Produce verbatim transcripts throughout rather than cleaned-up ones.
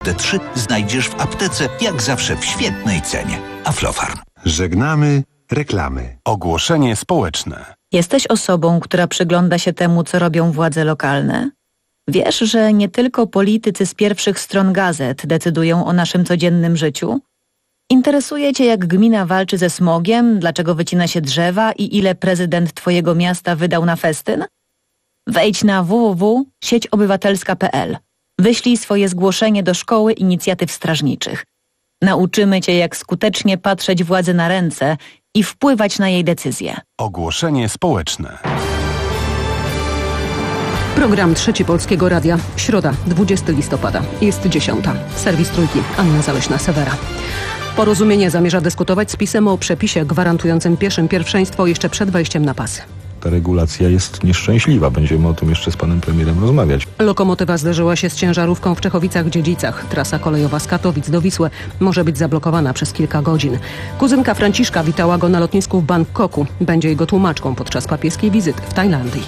Te trzy znajdziesz w aptece, jak zawsze w świetnej cenie. Aflofarm. Żegnamy reklamy. Ogłoszenie społeczne. Jesteś osobą, która przygląda się temu, co robią władze lokalne? Wiesz, że nie tylko politycy z pierwszych stron gazet decydują o naszym codziennym życiu? Interesuje Cię, jak gmina walczy ze smogiem, dlaczego wycina się drzewa i ile prezydent Twojego miasta wydał na festyn? Wejdź na w w w kropka sieć obywatelska kropka p l. Wyślij swoje zgłoszenie do Szkoły Inicjatyw Strażniczych. Nauczymy Cię, jak skutecznie patrzeć władzy na ręce i wpływać na jej decyzje. Ogłoszenie społeczne. Program Trzeci Polskiego Radia. Środa, dwudziestego listopada. Jest dziesiąta. Serwis Trójki. Anna Zaleśna-Sewera. Porozumienie zamierza dyskutować z PiS-em o przepisie gwarantującym pieszym pierwszeństwo jeszcze przed wejściem na pasy. Ta regulacja jest nieszczęśliwa. Będziemy o tym jeszcze z panem premierem rozmawiać. Lokomotywa zderzyła się z ciężarówką w Czechowicach-Dziedzicach. Trasa kolejowa z Katowic do Wisły może być zablokowana przez kilka godzin. Kuzynka Franciszka witała go na lotnisku w Bangkoku. Będzie jego tłumaczką podczas papieskiej wizyty w Tajlandii.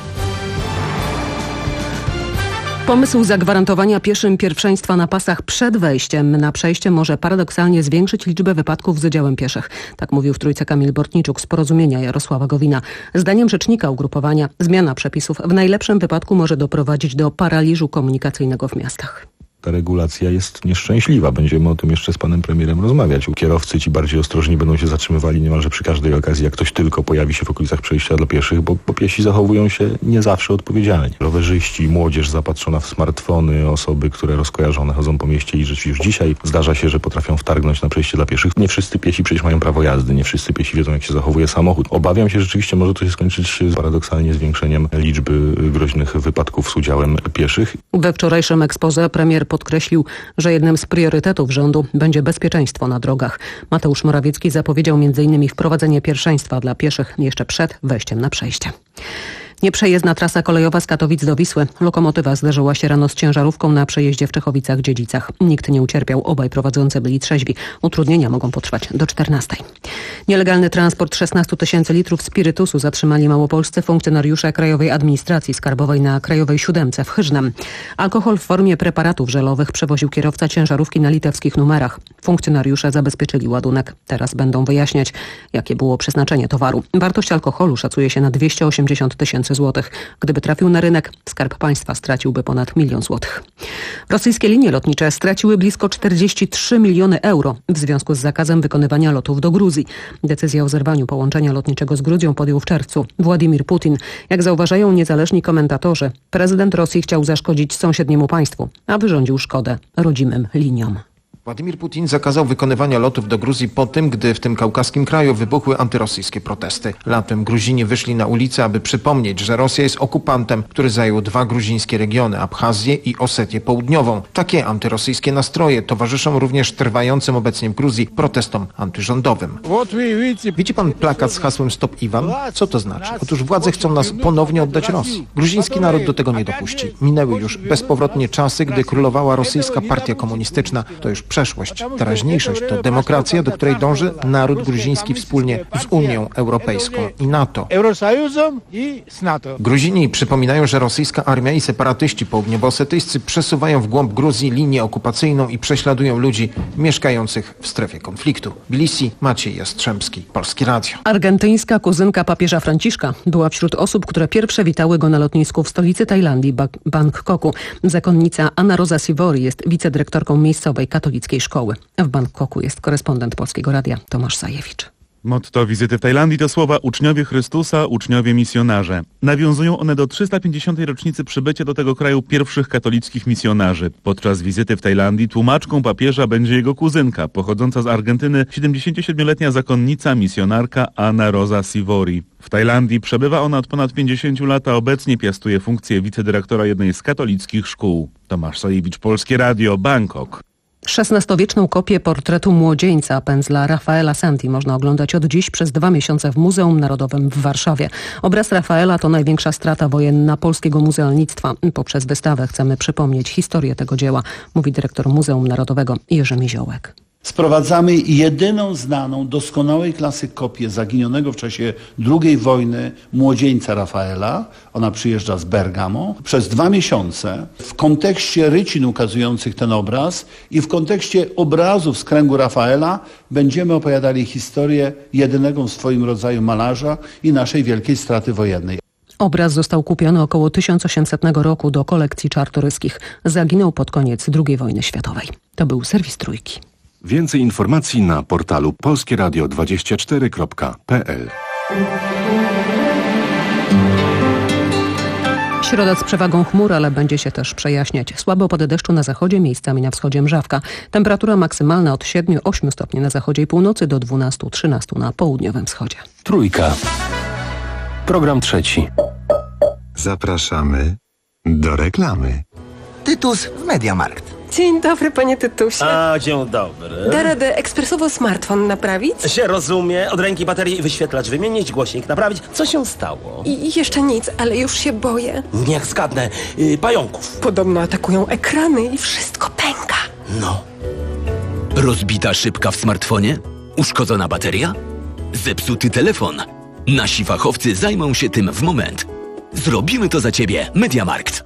Pomysł zagwarantowania pieszym pierwszeństwa na pasach przed wejściem na przejście może paradoksalnie zwiększyć liczbę wypadków z udziałem pieszych. Tak mówił w Trójce Kamil Bortniczuk z Porozumienia Jarosława Gowina. Zdaniem rzecznika ugrupowania zmiana przepisów w najlepszym wypadku może doprowadzić do paraliżu komunikacyjnego w miastach. Ta regulacja jest nieszczęśliwa. Będziemy o tym jeszcze z panem premierem rozmawiać. Kierowcy ci bardziej ostrożni będą się zatrzymywali niemalże przy każdej okazji, jak ktoś tylko pojawi się w okolicach przejścia dla pieszych, bo, bo piesi zachowują się nie zawsze odpowiedzialnie. Rowerzyści, młodzież zapatrzona w smartfony, osoby, które rozkojarzone chodzą po mieście i rzeczywiście już dzisiaj zdarza się, że potrafią wtargnąć na przejście dla pieszych. Nie wszyscy piesi przecież mają prawo jazdy, nie wszyscy piesi wiedzą, jak się zachowuje samochód. Obawiam się, że rzeczywiście może to się skończyć paradoksalnie zwiększeniem liczby groźnych wypadków z udziałem pieszych. We wczorajszym exposé premier podkreślił, że jednym z priorytetów rządu będzie bezpieczeństwo na drogach. Mateusz Morawiecki zapowiedział między innymi wprowadzenie pierwszeństwa dla pieszych jeszcze przed wejściem na przejście. Nieprzejezdna trasa kolejowa z Katowic do Wisły. Lokomotywa zderzyła się rano z ciężarówką na przejeździe w Czechowicach-Dziedzicach. Nikt nie ucierpiał, obaj prowadzący byli trzeźwi. Utrudnienia mogą potrwać do czternastej. Nielegalny transport szesnastu tysięcy litrów spirytusu zatrzymali małopolscy funkcjonariusze Krajowej Administracji Skarbowej na Krajowej Siódemce w Hyżnem. Alkohol w formie preparatów żelowych przewoził kierowca ciężarówki na litewskich numerach. Funkcjonariusze zabezpieczyli ładunek. Teraz będą wyjaśniać, jakie było przeznaczenie towaru. Wartość alkoholu szacuje się na dwieście osiemdziesiąt tysięcy złotych. Gdyby trafił na rynek, Skarb Państwa straciłby ponad milion złotych. Rosyjskie linie lotnicze straciły blisko czterdzieści trzy miliony euro w związku z zakazem wykonywania lotów do Gruzji. Decyzję o zerwaniu połączenia lotniczego z Gruzją podjął w czerwcu Władimir Putin. Jak zauważają niezależni komentatorzy, prezydent Rosji chciał zaszkodzić sąsiedniemu państwu, a wyrządził szkodę rodzimym liniom. Władimir Putin zakazał wykonywania lotów do Gruzji po tym, gdy w tym kaukaskim kraju wybuchły antyrosyjskie protesty. Latem Gruzini wyszli na ulicę, aby przypomnieć, że Rosja jest okupantem, który zajął dwa gruzińskie regiony, Abchazję i Osetię Południową. Takie antyrosyjskie nastroje towarzyszą również trwającym obecnie w Gruzji protestom antyrządowym. Widzi pan plakat z hasłem Stop Iwan? Co to znaczy? Otóż władze chcą nas ponownie oddać Rosji. Gruziński naród do tego nie dopuści. Minęły już bezpowrotnie czasy, gdy królowała rosyjska partia komunistyczna. To już przeszłość. Teraźniejszość to demokracja, do której dąży naród gruziński wspólnie z Unią Europejską i NATO. Gruzini przypominają, że rosyjska armia i separatyści południowo-osetyjscy przesuwają w głąb Gruzji linię okupacyjną i prześladują ludzi mieszkających w strefie konfliktu. Tbilisi, Maciej Jastrzębski, Polskie Radio. Argentyńska kuzynka papieża Franciszka była wśród osób, które pierwsze witały go na lotnisku w stolicy Tajlandii, Bangkoku. Zakonnica Anna Rosa Sivori jest wicedyrektorką miejscowej katolickiej szkoły. W Bangkoku jest korespondent Polskiego Radia Tomasz Sajewicz. Motto wizyty w Tajlandii to słowa uczniowie Chrystusa, uczniowie misjonarze. Nawiązują one do trzysta pięćdziesiątej rocznicy przybycia do tego kraju pierwszych katolickich misjonarzy. Podczas wizyty w Tajlandii tłumaczką papieża będzie jego kuzynka, pochodząca z Argentyny, siedemdziesięciosiedmioletnia zakonnica, misjonarka Anna Rosa Sivori. W Tajlandii przebywa ona od ponad pięćdziesięciu lat, a obecnie piastuje funkcję wicedyrektora jednej z katolickich szkół. Tomasz Sajewicz, Polskie Radio, Bangkok. szesnastowieczną kopię portretu młodzieńca pędzla Rafaela Santi można oglądać od dziś przez dwa miesiące w Muzeum Narodowym w Warszawie. Obraz Rafaela to największa strata wojenna polskiego muzealnictwa. Poprzez wystawę chcemy przypomnieć historię tego dzieła, mówi dyrektor Muzeum Narodowego Jerzy Miziołek. Sprowadzamy jedyną znaną, doskonałej klasy kopię zaginionego w czasie drugiej wojny młodzieńca Rafaela. Ona przyjeżdża z Bergamo. Przez dwa miesiące w kontekście rycin ukazujących ten obraz i w kontekście obrazów z kręgu Rafaela będziemy opowiadali historię jedynego w swoim rodzaju malarza i naszej wielkiej straty wojennej. Obraz został kupiony około tysiąc osiemsetnego roku do kolekcji Czartoryskich. Zaginął pod koniec drugiej wojny światowej. To był serwis Trójki. Więcej informacji na portalu polskie radio dwadzieścia cztery kropka p l. Środa z przewagą chmur, ale będzie się też przejaśniać. Słabo opady deszczu na zachodzie, miejscami na wschodzie mrzawka. Temperatura maksymalna od siedmiu do ośmiu stopni na zachodzie i północy do dwunastu do trzynastu na południowym wschodzie. Trójka. Program trzeci. Zapraszamy do reklamy. Tytus w Mediamarkt. Dzień dobry, panie Tytusie. A, dzień dobry. Da radę ekspresowo smartfon naprawić? Się rozumie. Od ręki baterii i wyświetlacz wymienić, głośnik naprawić. Co się stało? I jeszcze nic, ale już się boję. Niech zgadnę. Yy, pająków. Podobno atakują ekrany i wszystko pęka. No. Rozbita szybka w smartfonie? Uszkodzona bateria? Zepsuty telefon? Nasi fachowcy zajmą się tym w moment. Zrobimy to za ciebie. Mediamarkt.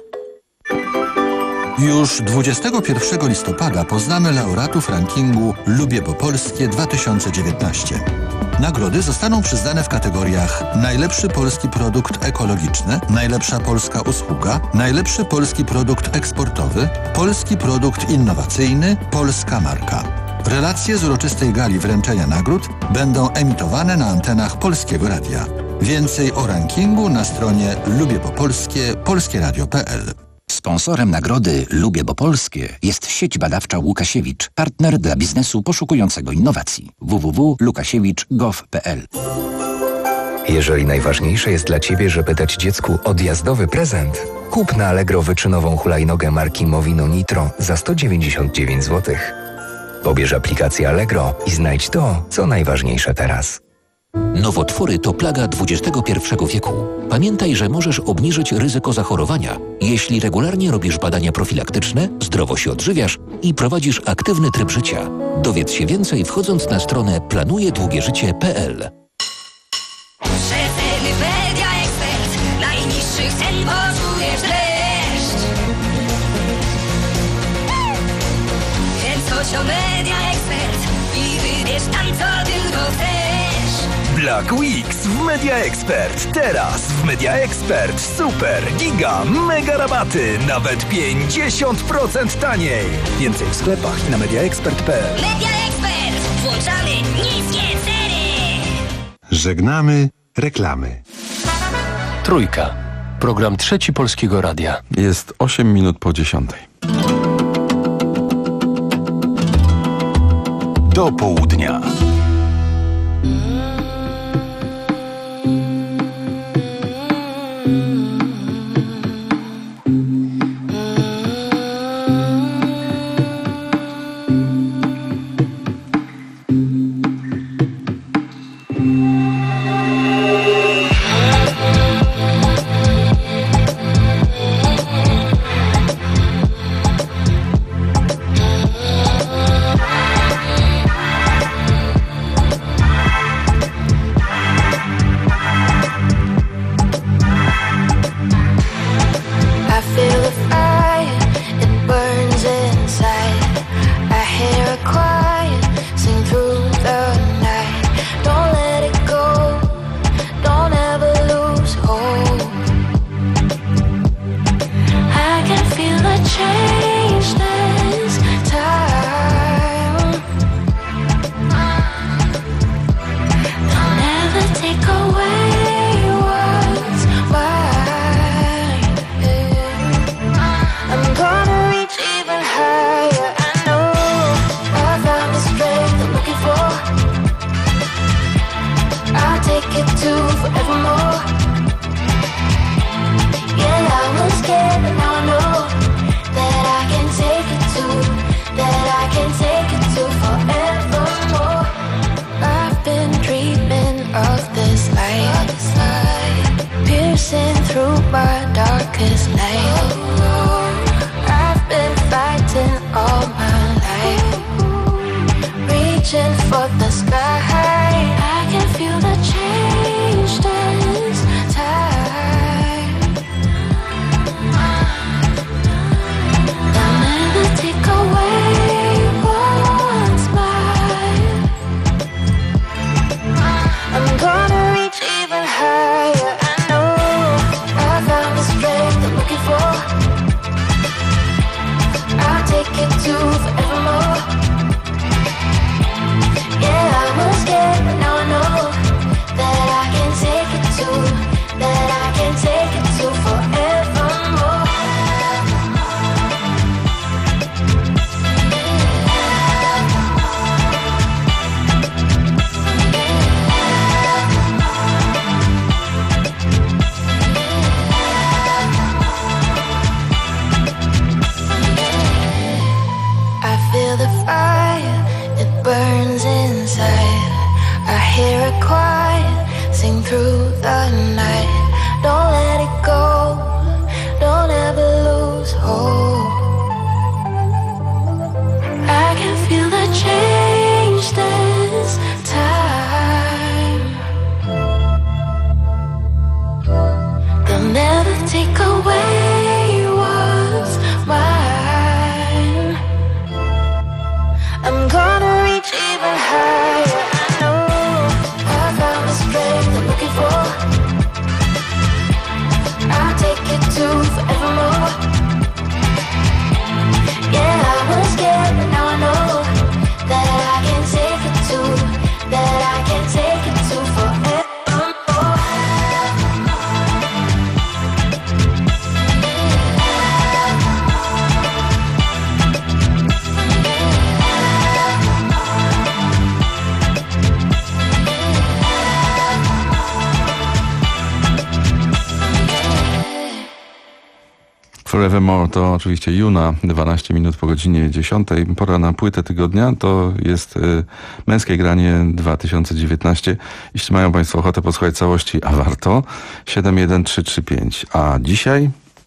Już dwudziestego pierwszego listopada poznamy laureatów rankingu Lubię po Polskie dwa tysiące dziewiętnaście. Nagrody zostaną przyznane w kategoriach najlepszy polski produkt ekologiczny, najlepsza polska usługa, najlepszy polski produkt eksportowy, polski produkt innowacyjny, polska marka. Relacje z uroczystej gali wręczenia nagród będą emitowane na antenach Polskiego Radia. Więcej o rankingu na stronie lubię po polskie polskie radio kropka p l. Sponsorem nagrody Lubię Bo Polskie jest sieć badawcza Łukasiewicz, partner dla biznesu poszukującego innowacji. w w w kropka łukasiewicz kropka gov kropka p l. Jeżeli najważniejsze jest dla Ciebie, żeby dać dziecku odjazdowy prezent, kup na Allegro wyczynową hulajnogę marki Movino Nitro za sto dziewięćdziesiąt dziewięć złotych. Pobierz aplikację Allegro i znajdź to, co najważniejsze teraz. Nowotwory to plaga dwudziestego pierwszego wieku. Pamiętaj, że możesz obniżyć ryzyko zachorowania, jeśli regularnie robisz badania profilaktyczne, zdrowo się odżywiasz i prowadzisz aktywny tryb życia. Dowiedz się więcej wchodząc na stronę planuje długie życie kropka p l. Przeceny Media Expert. Najniższych cen poczujesz dreszcz. Kręć o Media Expert i wybierz tam, co tylko chcesz. Black Weeks w Media Expert. Teraz w Media Expert super, giga, mega rabaty. Nawet pięćdziesiąt procent taniej. Więcej w sklepach i na media expert kropka p l. Media Expert. Włączamy niskie ceny. Żegnamy reklamy. Trójka. Program trzeci Polskiego Radia. Jest osiem minut po dziesiątej. Do południa. feel the fire, it burns inside. I hear a choir sing through the night. Don't let it go, don't ever lose hope. I can feel the change this time. They'll never take away what's mine. I'm gonna reach even higher. I know I found the strength I'm looking for. I'll take it to forevermore. Yeah, I was scared, but now I know that I can take it to, that I can take it to forevermore. Forevermore to oczywiście Juna, dwanaście minut po godzinie dziesiątej. Pora na płytę tygodnia, to jest y, Męskie Granie dwa tysiące dziewiętnaście. Jeśli mają Państwo ochotę posłuchać całości, a warto, siedem jeden trzy trzy pięć. A dzisiaj...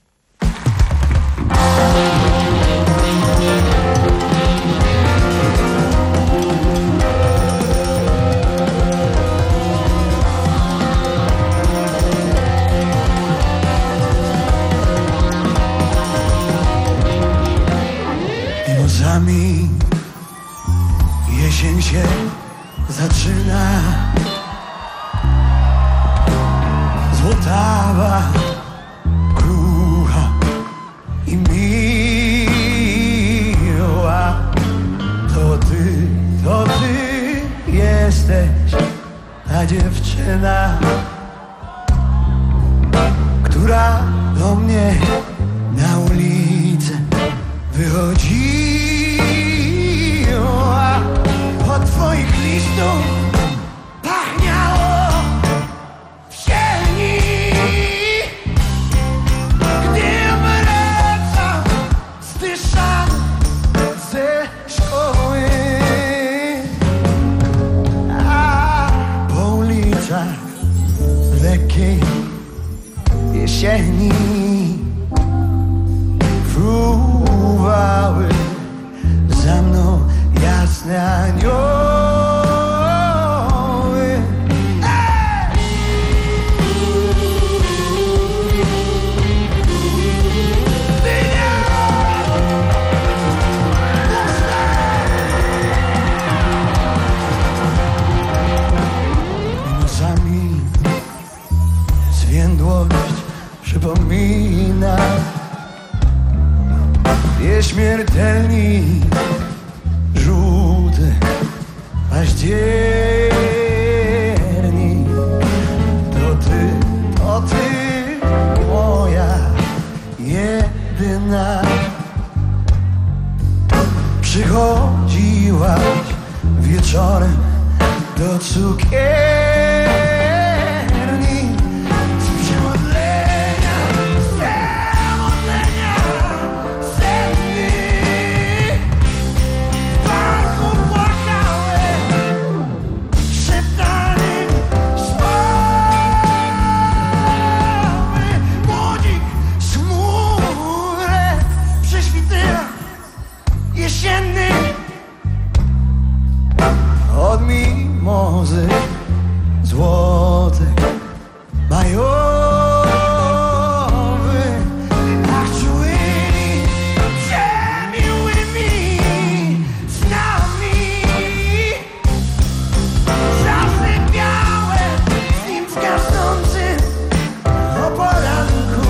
Mimozami jesień się zaczyna. Złotawa, krucha i miła. To ty, to ty jesteś ta dziewczyna, która do mnie na ulicę wychodziła. Od twoich listów pachniało w sieni. Gdy wracam zdyszany ze szkoły, a po ulicach lekkiej jesieni fruwały za mną jasne anioły. Mimozami zwiędłość przypomina nieśmiertelni żółty październik. To ty, to ty, moja jedyna. Przychodziłaś wieczorem do cukierni. Od mimozy złoty majowy, ach czułymi przemiłymi snami zasypiałem z nim w gasnącym o poranku,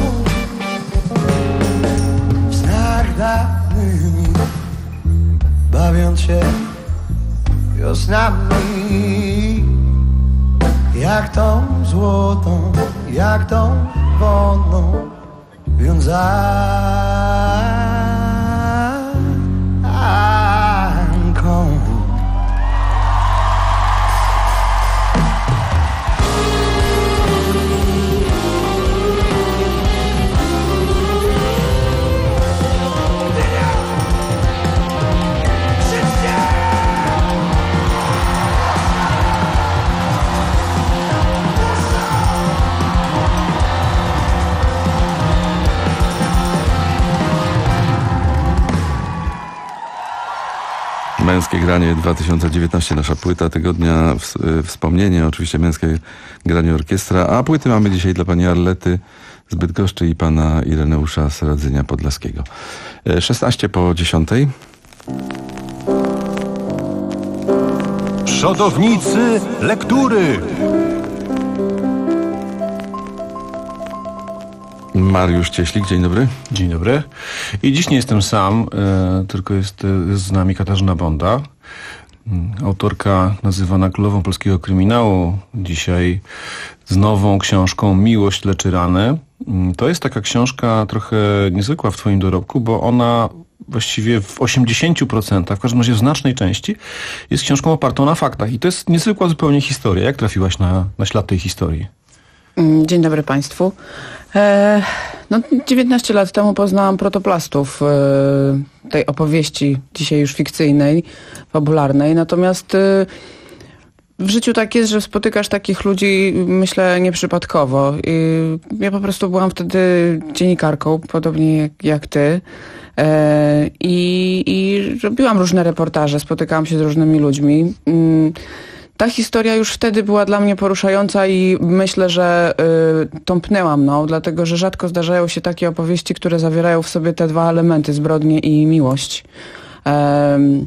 w snach dawnymi bawiąc się wiosnami, jak tą złotą, jak tą wonną wiązanką. Męskie granie dwa tysiące dziewiętnaście, nasza płyta tygodnia, wspomnienie, oczywiście Męskie granie orkiestra, a płyty mamy dzisiaj dla pani Arlety z Bydgoszczy i pana Ireneusza z Radzynia Podlaskiego. szesnaście po dziesiątej. Przodownicy lektury. Mariusz Cieślik, dzień dobry. Dzień dobry. I dziś nie jestem sam, e, tylko jest, jest z nami Katarzyna Bonda, autorka nazywana królową polskiego kryminału. Dzisiaj z nową książką Miłość leczy rany. To jest taka książka trochę niezwykła w twoim dorobku, bo ona właściwie w osiemdziesięciu procentach, w każdym razie w znacznej części, jest książką opartą na faktach. I to jest niezwykła zupełnie historia. Jak trafiłaś na, na ślad tej historii? Dzień dobry Państwu. E, no, dziewiętnaście lat temu poznałam protoplastów e, tej opowieści, dzisiaj już fikcyjnej, fabularnej. Natomiast e, w życiu tak jest, że spotykasz takich ludzi, myślę, nieprzypadkowo. I ja po prostu byłam wtedy dziennikarką, podobnie jak, jak ty. E, i, I robiłam różne reportaże, spotykałam się z różnymi ludźmi. Mm, Ta historia już wtedy była dla mnie poruszająca i myślę, że y, tąpnęła mną, dlatego że rzadko zdarzają się takie opowieści, które zawierają w sobie te dwa elementy, zbrodnię i miłość. Um,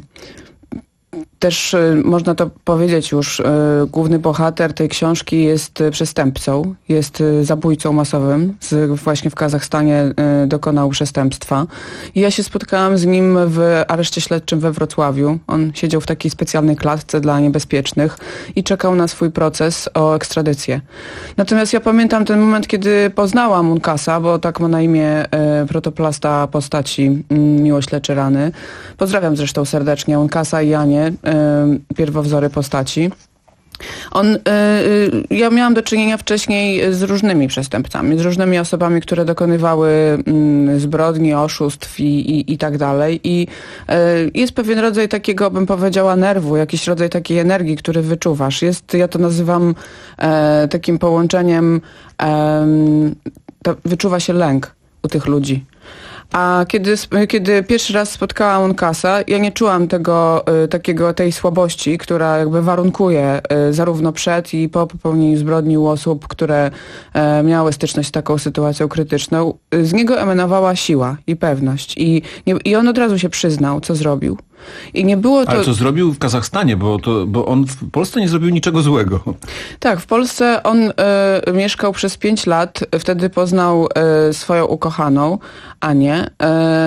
Też y, można to powiedzieć już, y, główny bohater tej książki jest y, przestępcą, jest y, zabójcą masowym, z, właśnie w Kazachstanie y, dokonał przestępstwa. I ja się spotkałam z nim w areszcie śledczym we Wrocławiu. On siedział w takiej specjalnej klatce dla niebezpiecznych i czekał na swój proces o ekstradycję. Natomiast ja pamiętam ten moment, kiedy poznałam Unkasa, bo tak ma na imię y, protoplasta postaci y, Miłość leczy rany. Pozdrawiam zresztą serdecznie Unkasa i Janię, pierwowzory postaci. On, y, y, ja miałam do czynienia wcześniej z różnymi przestępcami, z różnymi osobami, które dokonywały y, zbrodni, oszustw i, i, i tak dalej. I y, jest pewien rodzaj takiego, bym powiedziała, nerwu, jakiś rodzaj takiej energii, który wyczuwasz. Jest, ja to nazywam e, takim połączeniem, e, to wyczuwa się lęk u tych ludzi. A kiedy, kiedy pierwszy raz spotkałam Unkasa, ja nie czułam tego, y, takiego, tej słabości, która jakby warunkuje y, zarówno przed i po popełnieniu zbrodni u osób, które y, miały styczność z taką sytuacją krytyczną. Y, z niego emanowała siła i pewność. I, nie, i on od razu się przyznał, co zrobił. I nie było to... Ale co zrobił w Kazachstanie, bo, to, bo on w Polsce nie zrobił niczego złego. Tak, w Polsce on y, mieszkał przez pięć lat, wtedy poznał y, swoją ukochaną, Anię, y,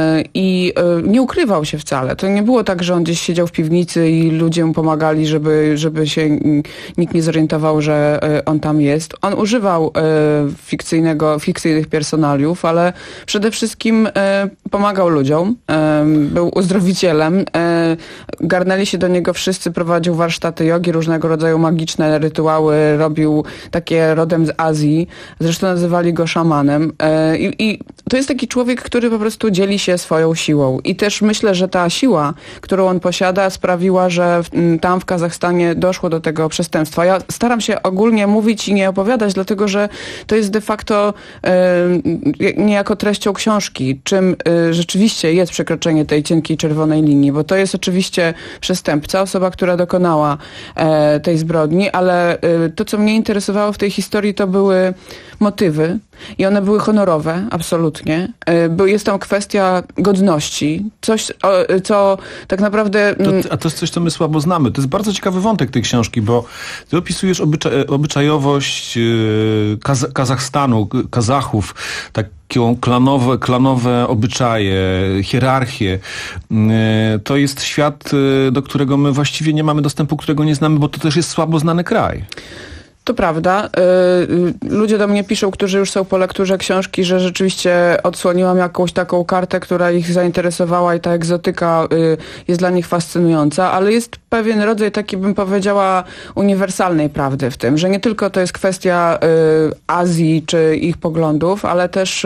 i y, nie ukrywał się wcale. To nie było tak, że on gdzieś siedział w piwnicy i ludzie mu pomagali, żeby, żeby się y, nikt nie zorientował, że y, on tam jest. On używał y, fikcyjnego, fikcyjnych personaliów, ale przede wszystkim y, pomagał ludziom, y, był uzdrowicielem, y, garnęli się do niego wszyscy, prowadził warsztaty jogi, różnego rodzaju magiczne rytuały, robił takie rodem z Azji, zresztą nazywali go szamanem. I, i to jest taki człowiek, który po prostu dzieli się swoją siłą. I też myślę, że ta siła, którą on posiada, sprawiła, że w, tam w Kazachstanie doszło do tego przestępstwa. Ja staram się ogólnie mówić i nie opowiadać, dlatego że to jest de facto e, niejako treścią książki, czym e, rzeczywiście jest przekroczenie tej cienkiej czerwonej linii, bo to jest oczywiście przestępca, osoba, która dokonała e, tej zbrodni, ale e, to, co mnie interesowało w tej historii, to były motywy i one były honorowe, absolutnie. E, bo jest tam kwestia godności, coś, o, co tak naprawdę... To, a to jest coś, co my słabo znamy. To jest bardzo ciekawy wątek tej książki, bo ty opisujesz obycza obyczajowość e, Kaz Kazachstanu, Kazachów, tak klanowe, klanowe obyczaje, hierarchie. To jest świat, do którego my właściwie nie mamy dostępu, którego nie znamy, bo to też jest słabo znany kraj. To prawda. Ludzie do mnie piszą, którzy już są po lekturze książki, że rzeczywiście odsłoniłam jakąś taką kartę, która ich zainteresowała i ta egzotyka jest dla nich fascynująca, ale jest pewien rodzaj, taki bym powiedziała, uniwersalnej prawdy w tym, że nie tylko to jest kwestia Azji czy ich poglądów, ale też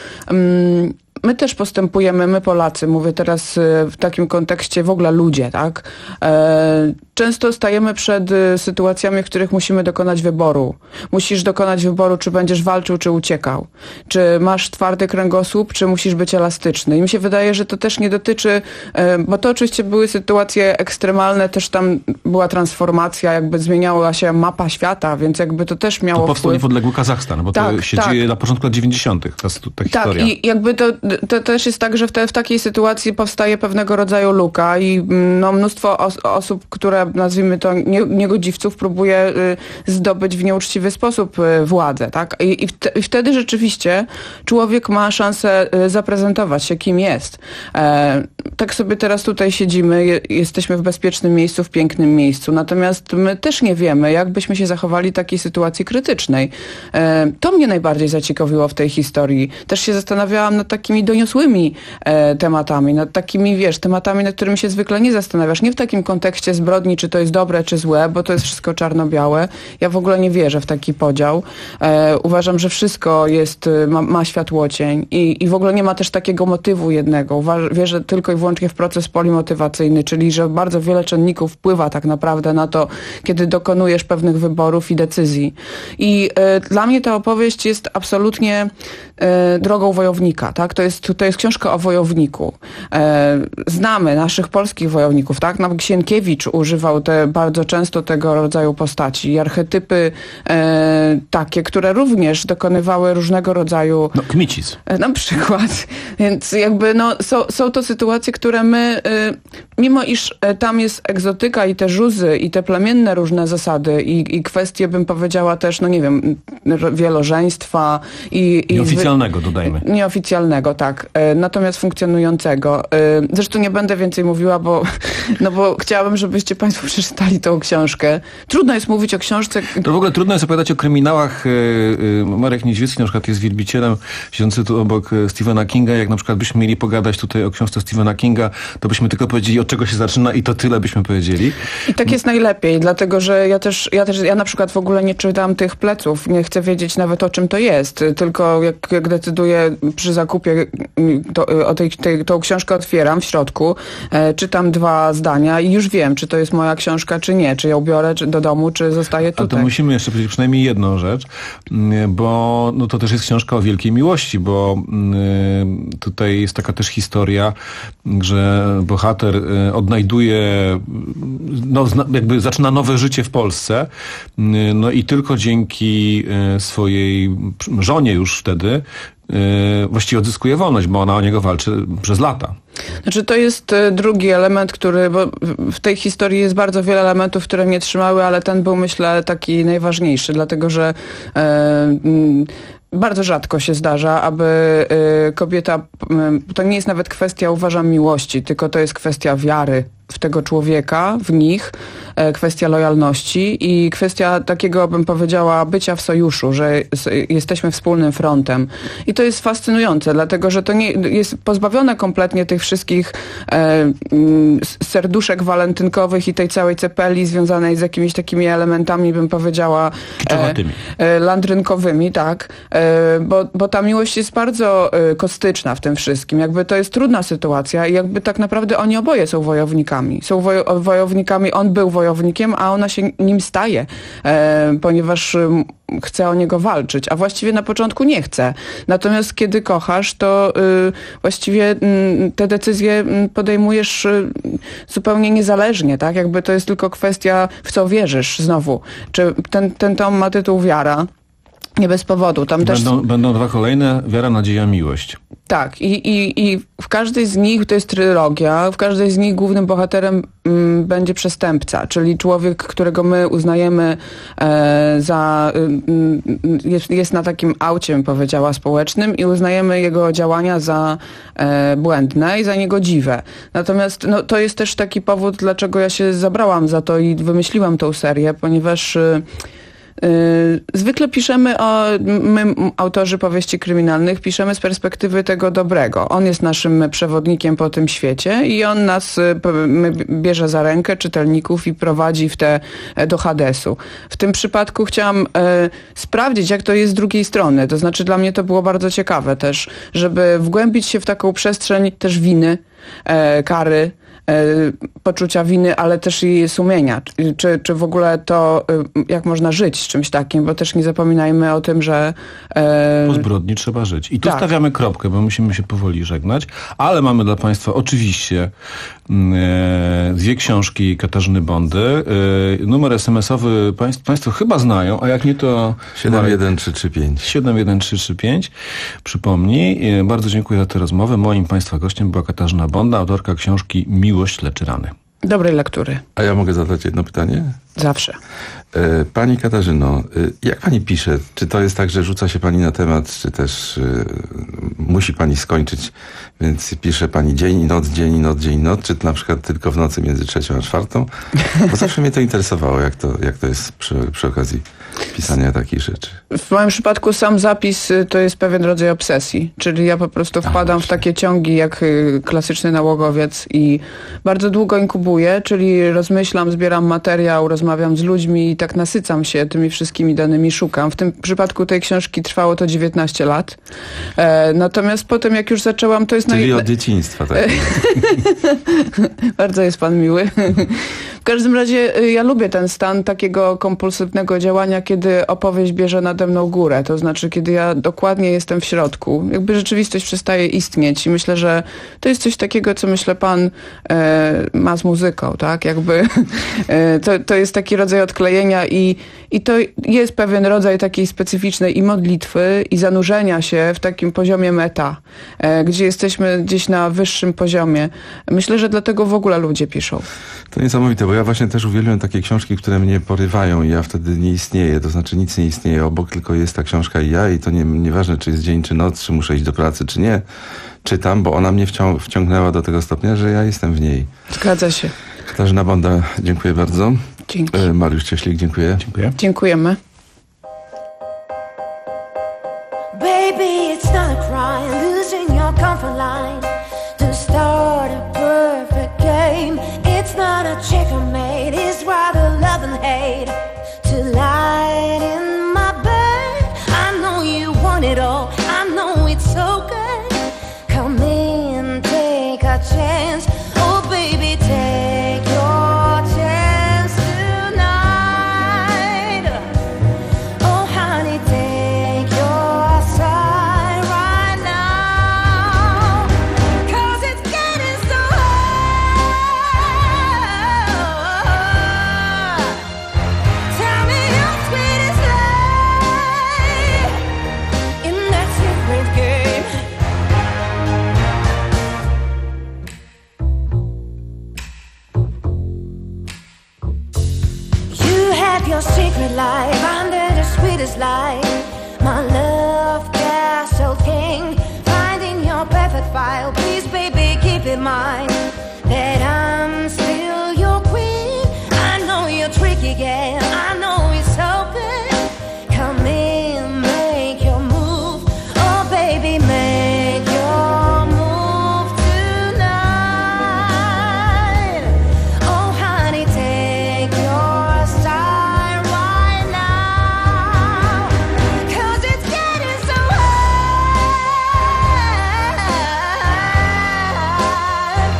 my też postępujemy, my Polacy, mówię teraz w takim kontekście w ogóle ludzie, tak? często stajemy przed y, sytuacjami, w których musimy dokonać wyboru. Musisz dokonać wyboru, czy będziesz walczył, czy uciekał. Czy masz twardy kręgosłup, czy musisz być elastyczny. I mi się wydaje, że to też nie dotyczy, y, bo to oczywiście były sytuacje ekstremalne, też tam była transformacja, jakby zmieniała się mapa świata, więc jakby to też miało To powstał wpływ. niepodległy Kazachstan, bo tak, to się tak. dzieje na początku lat dziewięćdziesiątych. Ta, ta historia. Tak, i jakby to, to też jest tak, że w, te, w takiej sytuacji powstaje pewnego rodzaju luka i no, mnóstwo os- osób, które nazwijmy to nie, niegodziwców, próbuje y, zdobyć w nieuczciwy sposób y, władzę, tak? I, i, wte, I wtedy rzeczywiście człowiek ma szansę y, zaprezentować się, kim jest. E, tak sobie teraz tutaj siedzimy, je, jesteśmy w bezpiecznym miejscu, w pięknym miejscu, natomiast my też nie wiemy, jak byśmy się zachowali w takiej sytuacji krytycznej. E, to mnie najbardziej zaciekawiło w tej historii. Też się zastanawiałam nad takimi doniosłymi e, tematami, nad takimi, wiesz, tematami, nad którymi się zwykle nie zastanawiasz. Nie w takim kontekście zbrodni, czy to jest dobre, czy złe, bo to jest wszystko czarno-białe. Ja w ogóle nie wierzę w taki podział. E, uważam, że wszystko jest, ma, ma światłocień i, i w ogóle nie ma też takiego motywu jednego. Uważ, wierzę tylko i wyłącznie w proces polimotywacyjny, czyli że bardzo wiele czynników wpływa tak naprawdę na to, kiedy dokonujesz pewnych wyborów i decyzji. I e, dla mnie ta opowieść jest absolutnie e, drogą wojownika, tak? To jest, to jest książka o wojowniku. E, znamy naszych polskich wojowników, tak? Nawet Sienkiewicz używał te, bardzo często tego rodzaju postaci i archetypy e, takie, które również dokonywały różnego rodzaju... No, Kmicic. E, na przykład. Więc jakby no, są, są to sytuacje, które my, e, mimo iż e, tam jest egzotyka i te żuzy i te plemienne różne zasady i, i kwestie, bym powiedziała też, no nie wiem, wielożeństwa i... i Nieoficjalnego, dodajmy. Nieoficjalnego, tak. E, natomiast funkcjonującego. E, zresztą nie będę więcej mówiła, bo, no bo chciałabym, żebyście państwo przeczytali tą książkę. Trudno jest mówić o książce... To w ogóle trudno jest opowiadać o kryminałach. Marek Niedźwiecki na przykład jest wielbicielem, siedzący tu obok Stephena Kinga. Jak na przykład byśmy mieli pogadać tutaj o książce Stephena Kinga, to byśmy tylko powiedzieli, od czego się zaczyna i to tyle byśmy powiedzieli. I tak jest najlepiej, dlatego że ja też, ja też, ja na przykład w ogóle nie czytam tych pleców, nie chcę wiedzieć nawet o czym to jest, tylko jak, jak decyduję przy zakupie, to, o tej, tej, tą książkę otwieram w środku, e, czytam dwa zdania i już wiem, czy to jest moja książka, czy nie, czy ją biorę czy do domu, czy zostaję tutaj. A to musimy jeszcze powiedzieć przynajmniej jedną rzecz, bo no, to też jest książka o wielkiej miłości, bo y, tutaj jest taka też historia, że bohater y, odnajduje, no jakby zaczyna nowe życie w Polsce, y, no i tylko dzięki y, swojej żonie już wtedy Yy, właściwie odzyskuje wolność, bo ona o niego walczy przez lata. Znaczy to jest drugi element, który, bo w tej historii jest bardzo wiele elementów, które mnie trzymały, ale ten był, myślę, taki najważniejszy, dlatego że e, bardzo rzadko się zdarza, aby y, kobieta, y, to nie jest nawet kwestia, uważam, miłości, tylko to jest kwestia wiary w tego człowieka, w nich, e, kwestia lojalności i kwestia takiego, bym powiedziała, bycia w sojuszu, że s- jesteśmy wspólnym frontem. I to jest fascynujące, dlatego że to nie jest pozbawione kompletnie tych wszystkich e, m, serduszek walentynkowych i tej całej cepeli związanej z jakimiś takimi elementami, bym powiedziała, e, e, landrynkowymi, tak, e, bo, bo ta miłość jest bardzo e, kostyczna w tym wszystkim. Jakby to jest trudna sytuacja i jakby tak naprawdę oni oboje są wojownikami. Są wojo- wojownikami, on był wojownikiem, a ona się nim staje, e, ponieważ m, chce o niego walczyć, a właściwie na początku nie chce. Natomiast kiedy kochasz, to y, właściwie y, te decyzje y, podejmujesz y, zupełnie niezależnie, tak? Jakby to jest tylko kwestia, w co wierzysz znowu. Czy ten, ten tom ma tytuł Wiara? Nie bez powodu. Tam Będą, też... będą dwa kolejne, Wiara, Nadzieja, Miłość. Tak, i, i, i w każdej z nich, to jest trylogia, w każdej z nich głównym bohaterem m, będzie przestępca, czyli człowiek, którego my uznajemy e, za, y, jest, jest na takim aucie, bym powiedziała, społecznym i uznajemy jego działania za e, błędne i za niegodziwe. Natomiast no, to jest też taki powód, dlaczego ja się zabrałam za to i wymyśliłam tą serię, ponieważ y, zwykle piszemy, o, my, autorzy powieści kryminalnych, piszemy z perspektywy tego dobrego. On jest naszym przewodnikiem po tym świecie i on nas bierze za rękę, czytelników, i prowadzi w te, do Hadesu. W tym przypadku chciałam e, sprawdzić, jak to jest z drugiej strony. To znaczy dla mnie to było bardzo ciekawe też, żeby wgłębić się w taką przestrzeń też winy, e, kary, poczucia winy, ale też i sumienia. Czy, czy w ogóle to, jak można żyć z czymś takim, bo też nie zapominajmy o tym, że... E... Po zbrodni trzeba żyć. I tu tak. stawiamy kropkę, bo musimy się powoli żegnać, ale mamy dla Państwa oczywiście e, dwie książki Katarzyny Bondy. E, numer es em esowy państw, Państwo chyba znają, a jak nie to... siedem jeden trzy trzy pięć. siedem jeden trzy trzy pięć. Przypomnij. E, bardzo dziękuję za tę rozmowę. Moim Państwa gościem była Katarzyna Bonda, autorka książki Miłość leczy rany. Dobrej lektury. A ja mogę zadać jedno pytanie? Zawsze. Pani Katarzyno, jak pani pisze? Czy to jest tak, że rzuca się pani na temat, czy też y, musi pani skończyć, więc pisze pani dzień i noc, dzień i noc, dzień i noc, czy to na przykład tylko w nocy między trzecią a czwartą? Bo zawsze mnie to interesowało, jak to, jak to jest przy, przy okazji pisania takich rzeczy. W moim przypadku sam zapis to jest pewien rodzaj obsesji, czyli ja po prostu wpadam w takie ciągi jak klasyczny nałogowiec i bardzo długo inkubuję, czyli rozmyślam, zbieram materiał, rozmawiam z ludźmi i tak nasycam się tymi wszystkimi danymi, szukam. W tym przypadku tej książki trwało to dziewiętnaście lat. E, natomiast potem jak już zaczęłam, to jest... Czyli naj... od dzieciństwa. Tak? Bardzo jest pan miły. W każdym razie ja lubię ten stan takiego kompulsywnego działania, kiedy opowieść bierze nade mną górę. To znaczy, kiedy ja dokładnie jestem w środku. Jakby rzeczywistość przestaje istnieć i myślę, że to jest coś takiego, co myślę pan e, ma z muzyką, tak? Jakby e, to, to jest taki rodzaj odklejenia i, i to jest pewien rodzaj takiej specyficznej i modlitwy i zanurzenia się w takim poziomie meta, e, gdzie jesteśmy gdzieś na wyższym poziomie. Myślę, że dlatego w ogóle ludzie piszą. To niesamowite, bo ja właśnie też uwielbiam takie książki, które mnie porywają i ja wtedy nie istnieję, to znaczy nic nie istnieje obok, tylko jest ta książka i ja i to nie, nieważne, czy jest dzień, czy noc, czy muszę iść do pracy, czy nie, czytam, bo ona mnie wcią- wciągnęła do tego stopnia, że ja jestem w niej. Zgadza się. Katarzyna Bonda, dziękuję bardzo. Dzięki. Mariusz Cieślik, dziękuję. Dziękuję. Dziękujemy. Baby, it's not a crime losing your comfort line to start a perfect game. It's not a checkmate, it's rather love and hate to light in my bed. I know you want it all, I know it's so good. Come in, take a chance. Oh baby, take your chance tonight. Oh honey, take your side right now. 'Cause it's getting so hard. Tell me your sweetest lie in that secret game. You have your secret life under the sweetest light. My love castle king, finding your perfect file. Please, baby, keep in mind that I'm still your queen. I know you're tricky, yeah, I know it's so good. Come in, make your move. Oh, baby, make your move tonight. Oh, honey, take your side right now. 'Cause it's getting so hard.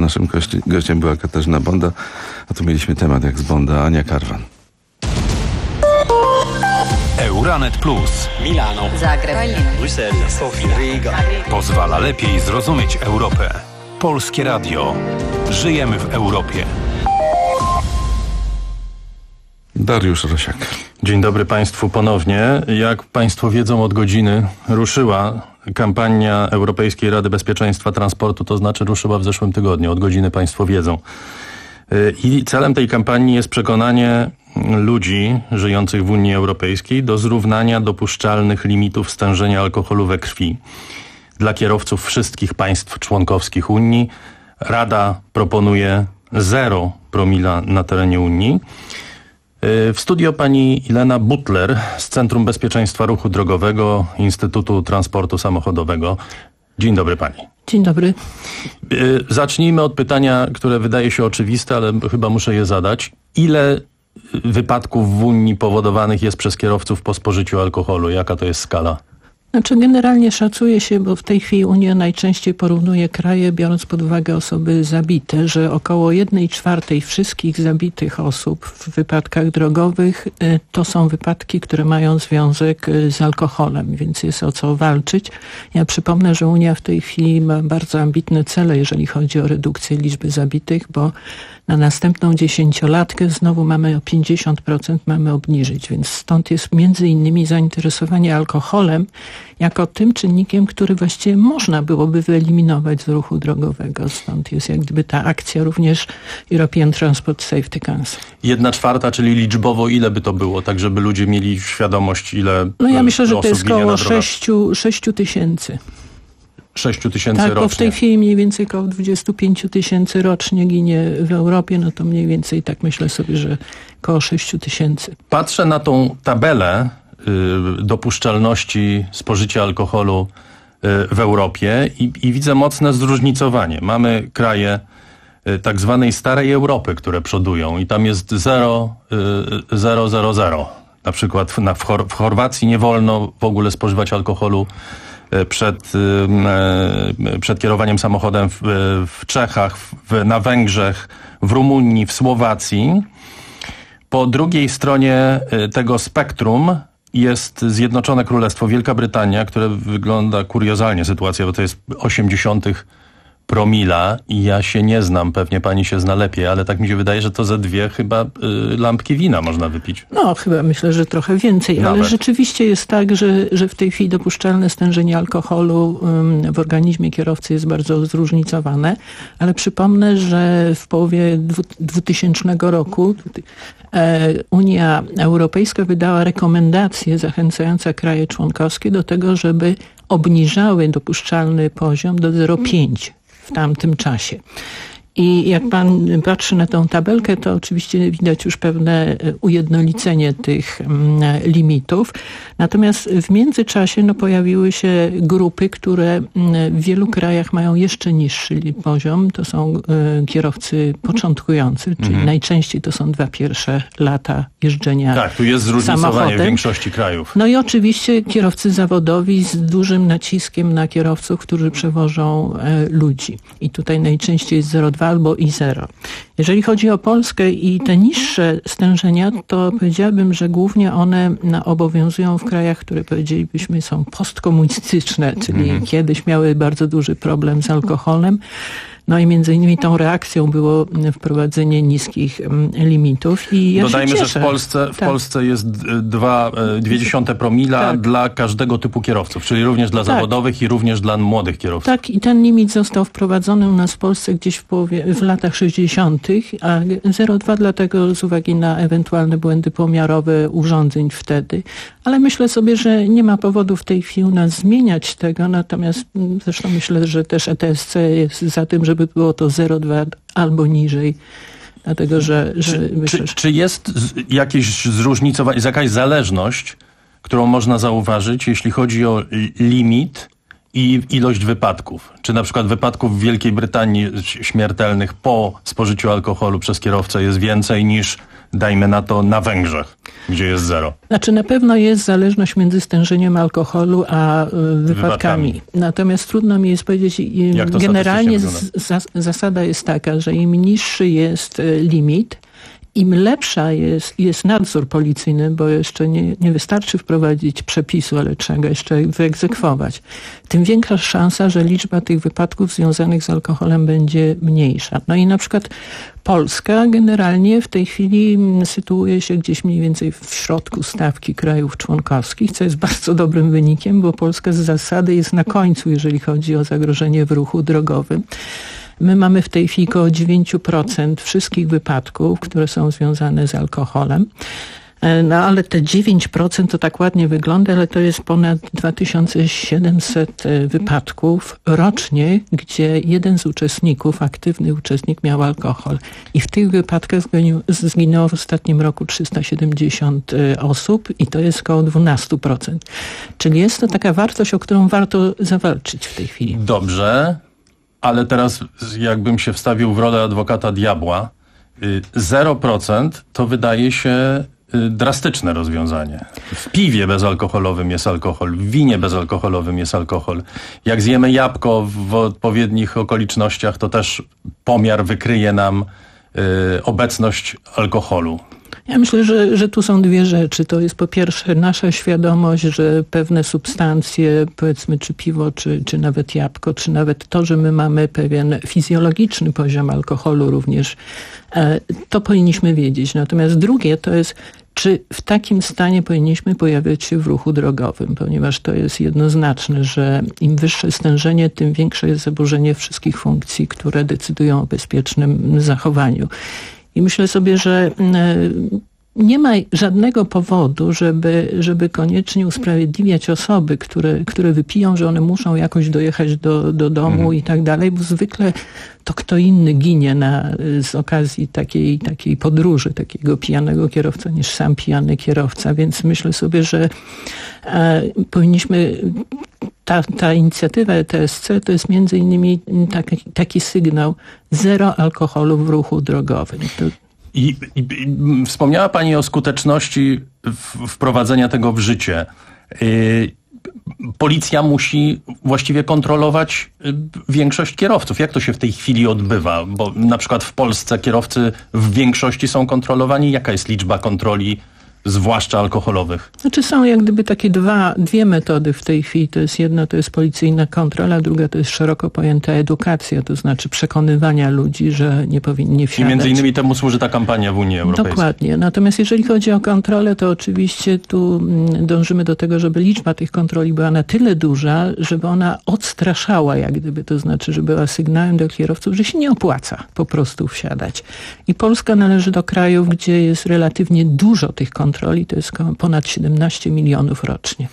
naszym gości, gościem była Katarzyna Bonda, a tu mieliśmy temat jak z Bonda, Ania Karwan. Euranet Plus. Milano. Zagreb. Bruksela. Sofia. Riga. Pozwala lepiej zrozumieć Europę. Polskie Radio. Żyjemy w Europie. Dariusz Rosiak. Dzień dobry Państwu ponownie. Jak Państwo wiedzą, od godziny ruszyła kampania Europejskiej Rady Bezpieczeństwa Transportu, to znaczy ruszyła w zeszłym tygodniu. Od godziny Państwo wiedzą. I celem tej kampanii jest przekonanie ludzi żyjących w Unii Europejskiej do zrównania dopuszczalnych limitów stężenia alkoholu we krwi dla kierowców wszystkich państw członkowskich Unii. Rada proponuje zero promila na terenie Unii. W studio pani Ilena Butler z Centrum Bezpieczeństwa Ruchu Drogowego Instytutu Transportu Samochodowego. Dzień dobry pani. Dzień dobry. Zacznijmy od pytania, które wydaje się oczywiste, ale chyba muszę je zadać. Ile wypadków w Unii powodowanych jest przez kierowców po spożyciu alkoholu? Jaka to jest skala? Znaczy generalnie szacuje się, bo w tej chwili Unia najczęściej porównuje kraje, biorąc pod uwagę osoby zabite, że około jednej czwartej wszystkich zabitych osób w wypadkach drogowych to są wypadki, które mają związek z alkoholem, więc jest o co walczyć. Ja przypomnę, że Unia w tej chwili ma bardzo ambitne cele, jeżeli chodzi o redukcję liczby zabitych, bo na następną dziesięciolatkę znowu mamy o pięćdziesiąt procent mamy obniżyć, więc stąd jest między innymi zainteresowanie alkoholem jako tym czynnikiem, który właściwie można byłoby wyeliminować z ruchu drogowego. Stąd jest jak gdyby ta akcja również European Transport Safety Council. Jedna czwarta, czyli liczbowo ile by to było, tak żeby ludzie mieli świadomość, ile No ja myślę, że osób to jest ginie około na drogach? sześciu tysięcy. sześciu tysięcy Tak, rocznie. bo w tej chwili mniej więcej około dwudziestu pięciu tysięcy rocznie ginie w Europie, no to mniej więcej tak myślę sobie, że około sześciu tysięcy. Patrzę na tą tabelę y, dopuszczalności spożycia alkoholu y, w Europie i, i widzę mocne zróżnicowanie. Mamy kraje y, tak zwanej starej Europy, które przodują i tam jest zero zero zero. Na przykład na, w, Chor- w Chorwacji nie wolno w ogóle spożywać alkoholu przed, przed kierowaniem samochodem w, w Czechach, w, na Węgrzech, w Rumunii, w Słowacji. Po drugiej stronie tego spektrum jest Zjednoczone Królestwo, Wielka Brytania, które wygląda kuriozalnie sytuacja, bo to jest osiemdziesiąt promila i ja się nie znam, pewnie pani się zna lepiej, ale tak mi się wydaje, że to ze dwie chyba y, lampki wina można wypić. No chyba myślę, że trochę więcej, Nawet. ale rzeczywiście jest tak, że, że w tej chwili dopuszczalne stężenie alkoholu um, w organizmie kierowcy jest bardzo zróżnicowane, ale przypomnę, że w połowie dwutysięcznego roku e, Unia Europejska wydała rekomendacje zachęcające kraje członkowskie do tego, żeby obniżały dopuszczalny poziom do zero przecinek pięć w tamtym czasie. I jak pan patrzy na tą tabelkę, to oczywiście widać już pewne ujednolicenie tych limitów. Natomiast w międzyczasie no, pojawiły się grupy, które w wielu krajach mają jeszcze niższy poziom. To są y, kierowcy początkujący, czyli Mhm. najczęściej to są dwa pierwsze lata jeżdżenia Tak, tu jest zróżnicowanie samochodem. w większości krajów. No i oczywiście kierowcy zawodowi z dużym naciskiem na kierowców, którzy przewożą e, ludzi. I tutaj najczęściej jest zero przecinek dwa albo i zero. Jeżeli chodzi o Polskę i te niższe stężenia, to powiedziałabym, że głównie one no, obowiązują w krajach, które powiedzielibyśmy są postkomunistyczne, czyli Mhm. kiedyś miały bardzo duży problem z alkoholem. No i między innymi tą reakcją było wprowadzenie niskich mm, limitów. I ja Dodajmy, się że cieszę. w Polsce, w Tak. Polsce jest dwa, e, dwie dziesiąte promila Tak. dla każdego typu kierowców, czyli również dla Tak. zawodowych i również dla młodych kierowców. Tak, i ten limit został wprowadzony u nas w Polsce gdzieś w połowie, w latach sześćdziesiątych, a zero przecinek dwa dlatego z uwagi na ewentualne błędy pomiarowe urządzeń wtedy. Ale myślę sobie, że nie ma powodu w tej chwili u nas zmieniać tego, natomiast mm, zresztą myślę, że też E T S C jest za tym, żeby było to zero przecinek dwa albo niżej. Dlatego, że, że Czy, myślę, czy, że... czy jest z- jakieś zróżnicowanie, jest jakaś zależność, którą można zauważyć, jeśli chodzi o li- limit i ilość wypadków? Czy na przykład wypadków w Wielkiej Brytanii ś- śmiertelnych po spożyciu alkoholu przez kierowcę jest więcej niż dajmy na to, na Węgrzech, gdzie jest zero? Znaczy na pewno jest zależność między stężeniem alkoholu a y, wypadkami. Wypadkami. Natomiast trudno mi jest powiedzieć, y, Jak to generalnie statystycznie z, zas, zasada jest taka, że im niższy jest y, limit, im lepsza jest, jest nadzór policyjny, bo jeszcze nie, nie wystarczy wprowadzić przepisu, ale trzeba go jeszcze wyegzekwować, tym większa szansa, że liczba tych wypadków związanych z alkoholem będzie mniejsza. No i na przykład Polska generalnie w tej chwili sytuuje się gdzieś mniej więcej w środku stawki krajów członkowskich, co jest bardzo dobrym wynikiem, bo Polska z zasady jest na końcu, jeżeli chodzi o zagrożenie w ruchu drogowym. My mamy w tej chwili około dziewięć procent wszystkich wypadków, które są związane z alkoholem. No ale te dziewięć procent to tak ładnie wygląda, ale to jest ponad dwa tysiące siedemset wypadków rocznie, gdzie jeden z uczestników, aktywny uczestnik miał alkohol. I w tych wypadkach zginęło w ostatnim roku trzysta siedemdziesiąt osób i to jest około dwanaście procent. Czyli jest to taka wartość, o którą warto zawalczyć w tej chwili. Dobrze, ale teraz jakbym się wstawił w rolę adwokata diabła, zero procent to wydaje się drastyczne rozwiązanie. W piwie bezalkoholowym jest alkohol, w winie bezalkoholowym jest alkohol. Jak zjemy jabłko w odpowiednich okolicznościach, to też pomiar wykryje nam y, obecność alkoholu. Ja myślę, że, że tu są dwie rzeczy. To jest po pierwsze nasza świadomość, że pewne substancje, powiedzmy czy piwo, czy, czy nawet jabłko, czy nawet to, że my mamy pewien fizjologiczny poziom alkoholu również, to powinniśmy wiedzieć. Natomiast drugie to jest, czy w takim stanie powinniśmy pojawiać się w ruchu drogowym, ponieważ to jest jednoznaczne, że im wyższe stężenie, tym większe jest zaburzenie wszystkich funkcji, które decydują o bezpiecznym zachowaniu. I myślę sobie, że nie ma żadnego powodu, żeby, żeby koniecznie usprawiedliwiać osoby, które, które wypiją, że one muszą jakoś dojechać do, do domu mhm. i tak dalej, bo zwykle to kto inny ginie na, z okazji takiej, takiej podróży, takiego pijanego kierowca niż sam pijany kierowca. Więc myślę sobie, że e, powinniśmy... Ta, ta inicjatywa E T S C to jest między innymi taki, taki sygnał zero alkoholu w ruchu drogowym. To... I, i, I wspomniała Pani o skuteczności w, wprowadzenia tego w życie. Yy, policja musi właściwie kontrolować większość kierowców. Jak to się w tej chwili odbywa? Bo na przykład w Polsce kierowcy w większości są kontrolowani. Jaka jest liczba kontroli, zwłaszcza alkoholowych? Znaczy są jak gdyby takie dwa, dwie metody w tej chwili. To jest jedna, to jest policyjna kontrola, druga to jest szeroko pojęta edukacja, to znaczy przekonywania ludzi, że nie powinni wsiadać. I między innymi temu służy ta kampania w Unii Europejskiej. Dokładnie. Natomiast jeżeli chodzi o kontrolę, to oczywiście tu dążymy do tego, żeby liczba tych kontroli była na tyle duża, żeby ona odstraszała jak gdyby, to znaczy, żeby była sygnałem do kierowców, że się nie opłaca po prostu wsiadać. I Polska należy do krajów, gdzie jest relatywnie dużo tych kontroli. Kontroli, to jest ponad siedemnaście milionów rocznie.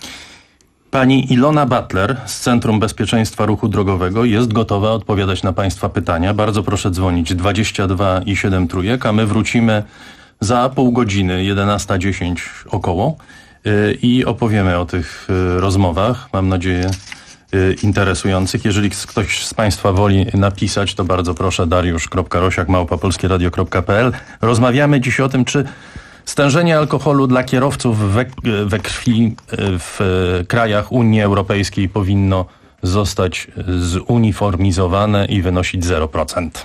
Pani Ilona Butler z Centrum Bezpieczeństwa Ruchu Drogowego jest gotowa odpowiadać na Państwa pytania. Bardzo proszę dzwonić dwadzieścia dwa i siedem trójek, a my wrócimy za pół godziny, jedenasta dziesięć około yy, i opowiemy o tych yy, rozmowach. Mam nadzieję yy, interesujących. Jeżeli ktoś z Państwa woli napisać, to bardzo proszę dariusz kropka rosiak małpa polskieradio kropka p l. Rozmawiamy dziś o tym, czy stężenie alkoholu dla kierowców we, we krwi w krajach Unii Europejskiej powinno zostać zuniformizowane i wynosić zero procent.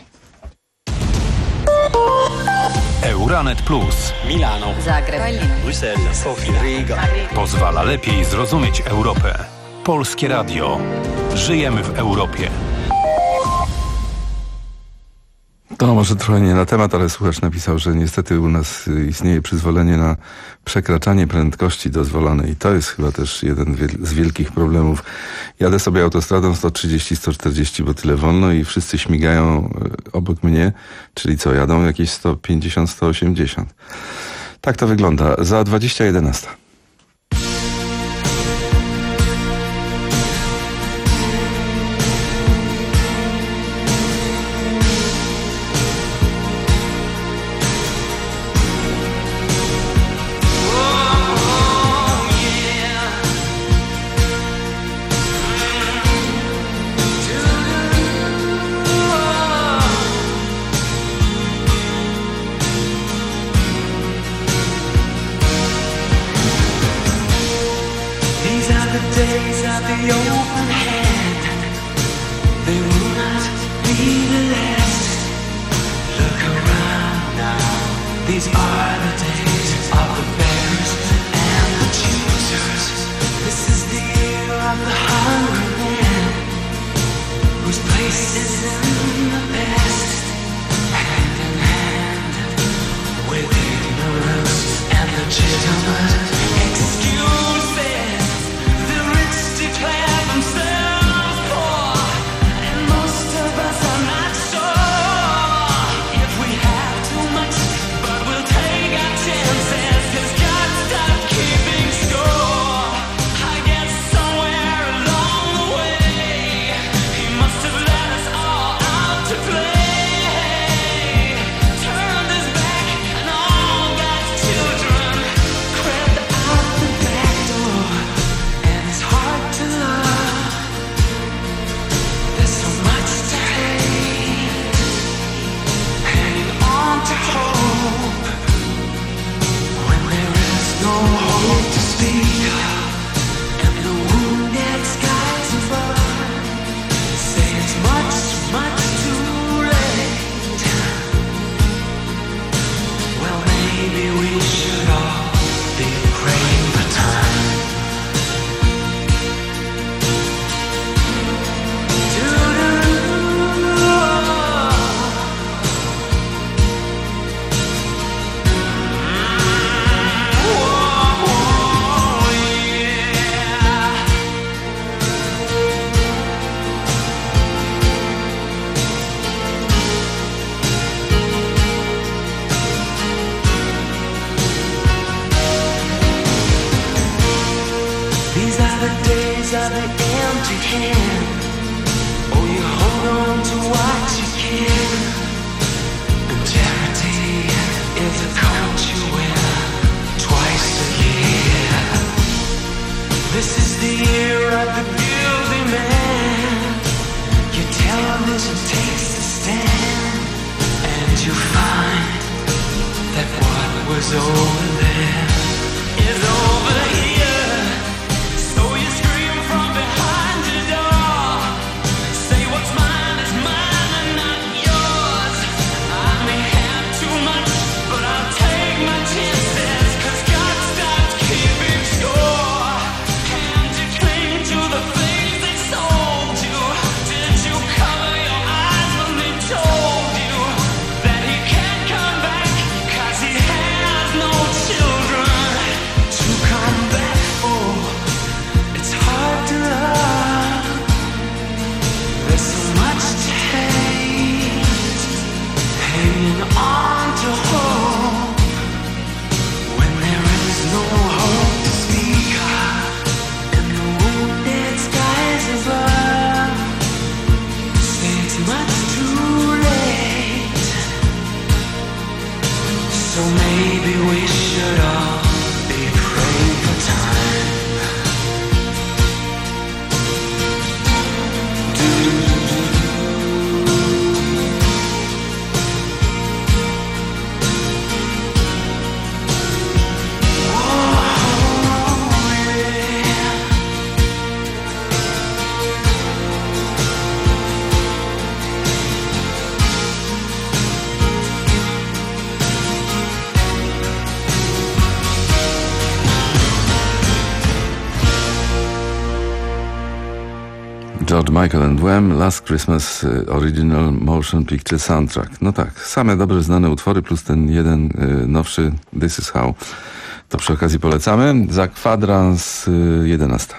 Euranet Plus. Milano, Zagreb, Bruksela, Sofia, Riga. Pozwala lepiej zrozumieć Europę. Polskie Radio. Żyjemy w Europie. To może trochę nie na temat, ale słuchacz napisał, że niestety u nas istnieje przyzwolenie na przekraczanie prędkości dozwolonej. I to jest chyba też jeden z wielkich problemów. Jadę sobie autostradą sto trzydzieści sto czterdzieści, bo tyle wolno i wszyscy śmigają obok mnie, czyli co, jadą jakieś sto pięćdziesiąt sto osiemdziesiąt. Tak to wygląda. Za dwadzieścia jedenasta. days of the open hand. They will not be the last. Look around now. These are the days of the bearers and the choosers. This is the year of the hungry man, whose place is in the past. Hand in hand with ignorance and the gentleman. Excuses. The rich declare themselves poor, and most of us are not sure if we have too much, but we'll take our chances, 'cause God stopped keeping score. I guess somewhere along the way, He must have let us all out to play. Turned His back and all God's children crept out the back door, and it's hard to love. There's so much to hate, hanging on to hope when there is no hope to speak of, and the wounded skies above say it's much, much too late. Well, maybe we should all be praying for time. These are the days of the empty hand. Oh, you hold on to what you can. And charity is a coat you wear twice a year. This is the year of the guilty man. Your television takes a stand, and you find that what was over there is over here. So you scream from behind your door, say what's mine is mine and not yours. I may have too much, but I'll take my chances, 'cause God stopped keeping score. And you cling to the things they sold you. Did you cover your eyes when they told you that He can't come back, 'cause He has no children to come back for? It's hard to love. There's so much to hate, hanging on to hope when there is no hope to speak of, and the wounded skies above say it's much too late. So maybe we should all be praying for time. George Michael and Wham, Last Christmas y, Original Motion Picture Soundtrack. No tak, same dobrze znane utwory plus ten jeden y, nowszy This Is How. To przy okazji polecamy. Za kwadrans y, jedenasta.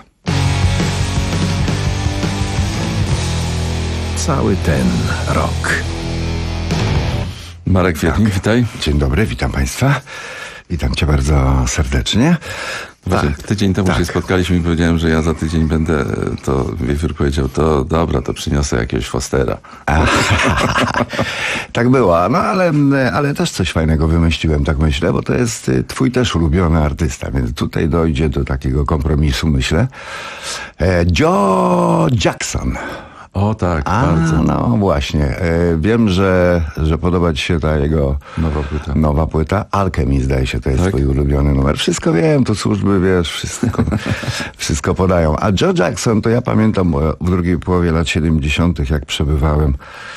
Cały ten rok. Marek Kwietnik, witaj. Dzień dobry, witam Państwa. Witam Cię bardzo serdecznie. Tak. Tydzień temu tak. się spotkaliśmy i powiedziałem, że ja za tydzień będę, to Wiewiór powiedział, to dobra, to przyniosę jakiegoś Fostera. Tak było, no ale, ale też coś fajnego wymyśliłem, tak myślę, bo to jest twój też ulubiony artysta, więc tutaj dojdzie do takiego kompromisu, myślę. Joe Jackson. O tak, A, bardzo. no właśnie. E, wiem, że, że podoba ci się ta jego nowa płyta. Nowa płyta. Alchemy, zdaje się, to jest tak? twój ulubiony numer. Wszystko wiem, tu służby, wiesz, wszystko, wszystko podają. A Joe Jackson, to ja pamiętam w drugiej połowie lat siedemdziesiątych, jak przebywałem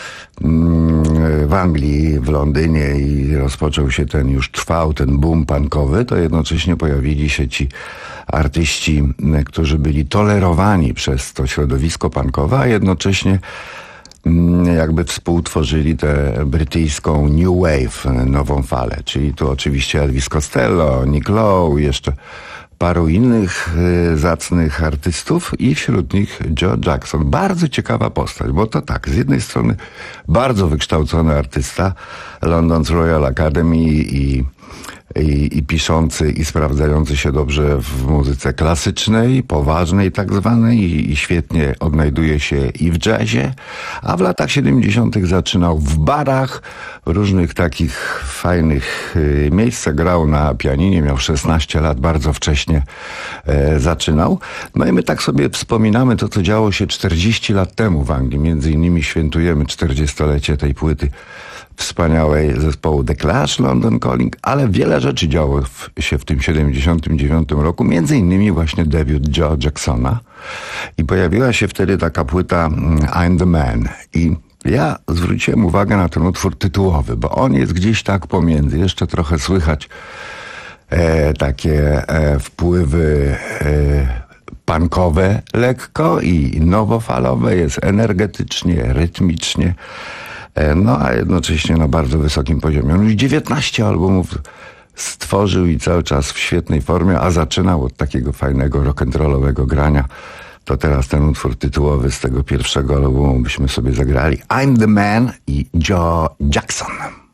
w Anglii, w Londynie i rozpoczął się ten, już trwał ten boom punkowy, to jednocześnie pojawili się ci artyści, którzy byli tolerowani przez to środowisko punkowe, a jednocześnie jakby współtworzyli tę brytyjską New Wave, nową falę. Czyli tu oczywiście Elvis Costello, Nick Lowe, jeszcze paru innych y, zacnych artystów i wśród nich Joe Jackson. Bardzo ciekawa postać, bo to tak, z jednej strony bardzo wykształcony artysta, London's Royal Academy i, i, i piszący i sprawdzający się dobrze w muzyce klasycznej, poważnej tak zwanej i, i świetnie odnajduje się i w jazzie, a w latach siedemdziesiątych zaczynał w barach, w różnych takich fajnych y, miejscach, grał na pianinie, miał szesnaście lat, bardzo wcześnie e, zaczynał. No i my tak sobie wspominamy to, co działo się czterdzieści lat temu w Anglii. Między innymi świętujemy czterdziestolecie tej płyty wspaniałej zespołu The Clash, London Calling, ale wiele rzeczy działo w, się w tym siedemdziesiątym dziewiątym roku, między innymi właśnie debiut Joe Jacksona i pojawiła się wtedy taka płyta I'm the Man i ja zwróciłem uwagę na ten utwór tytułowy, bo on jest gdzieś tak pomiędzy, jeszcze trochę słychać e, takie e, wpływy e, punkowe lekko i nowofalowe, jest energetycznie, rytmicznie, no a jednocześnie na bardzo wysokim poziomie. On już dziewiętnaście albumów stworzył i cały czas w świetnej formie, a zaczynał od takiego fajnego rock'n'rollowego grania. To teraz ten utwór tytułowy z tego pierwszego albumu byśmy sobie zagrali. I'm the Man i Joe Jackson.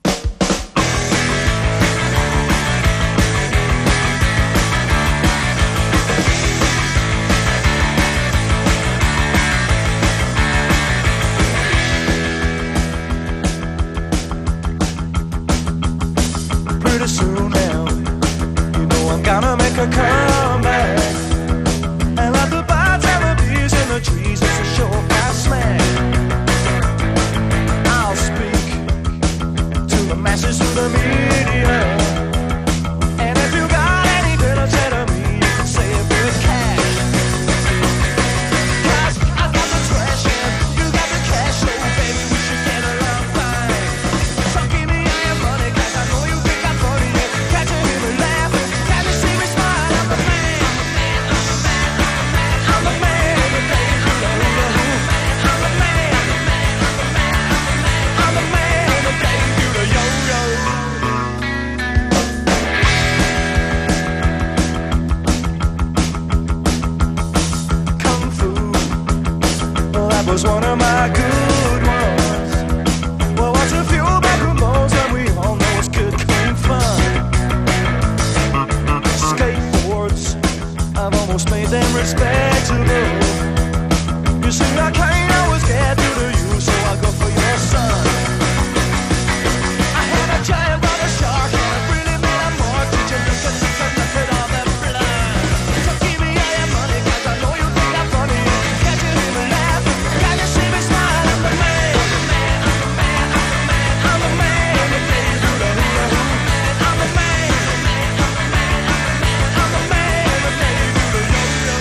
Soon now, you know I'm gonna make a comeback. And like the birds and the bees in the trees, it's a sure fast smack. I'll speak to the masses through the media. And if you got anything to say to me, you can say it with cash. 'Cause I've got the trash and you got the cash, so baby we should get along fine. So give me all your money, 'cause I know you think I'm funny. Can't you hear me laughing? Can't you see me smile? I'm the man, I'm the man, I'm the man, I'm the man, I'm the man, I'm the man, I'm the man, I'm the man, you the yo-yo. Kung Fu, well that was one of my good ones. Well, watch a few back from those that we all know is good, clean fun. Skateboards, I've almost made them respectable. You see, I can't always get through to you, so I go for your son. I had a giant brother shark, and it really made a mark. Did you look at, look at, look at all that blood? So give me all your money, 'cause I know you think I'm funny. Can't you hear me laughing? Can't you see me smile? I'm the man, I'm the man, I'm the man, I'm the man, I'm the man, you the hula hoop. I'm the man, I'm the man, I'm the man, you the yo-yo.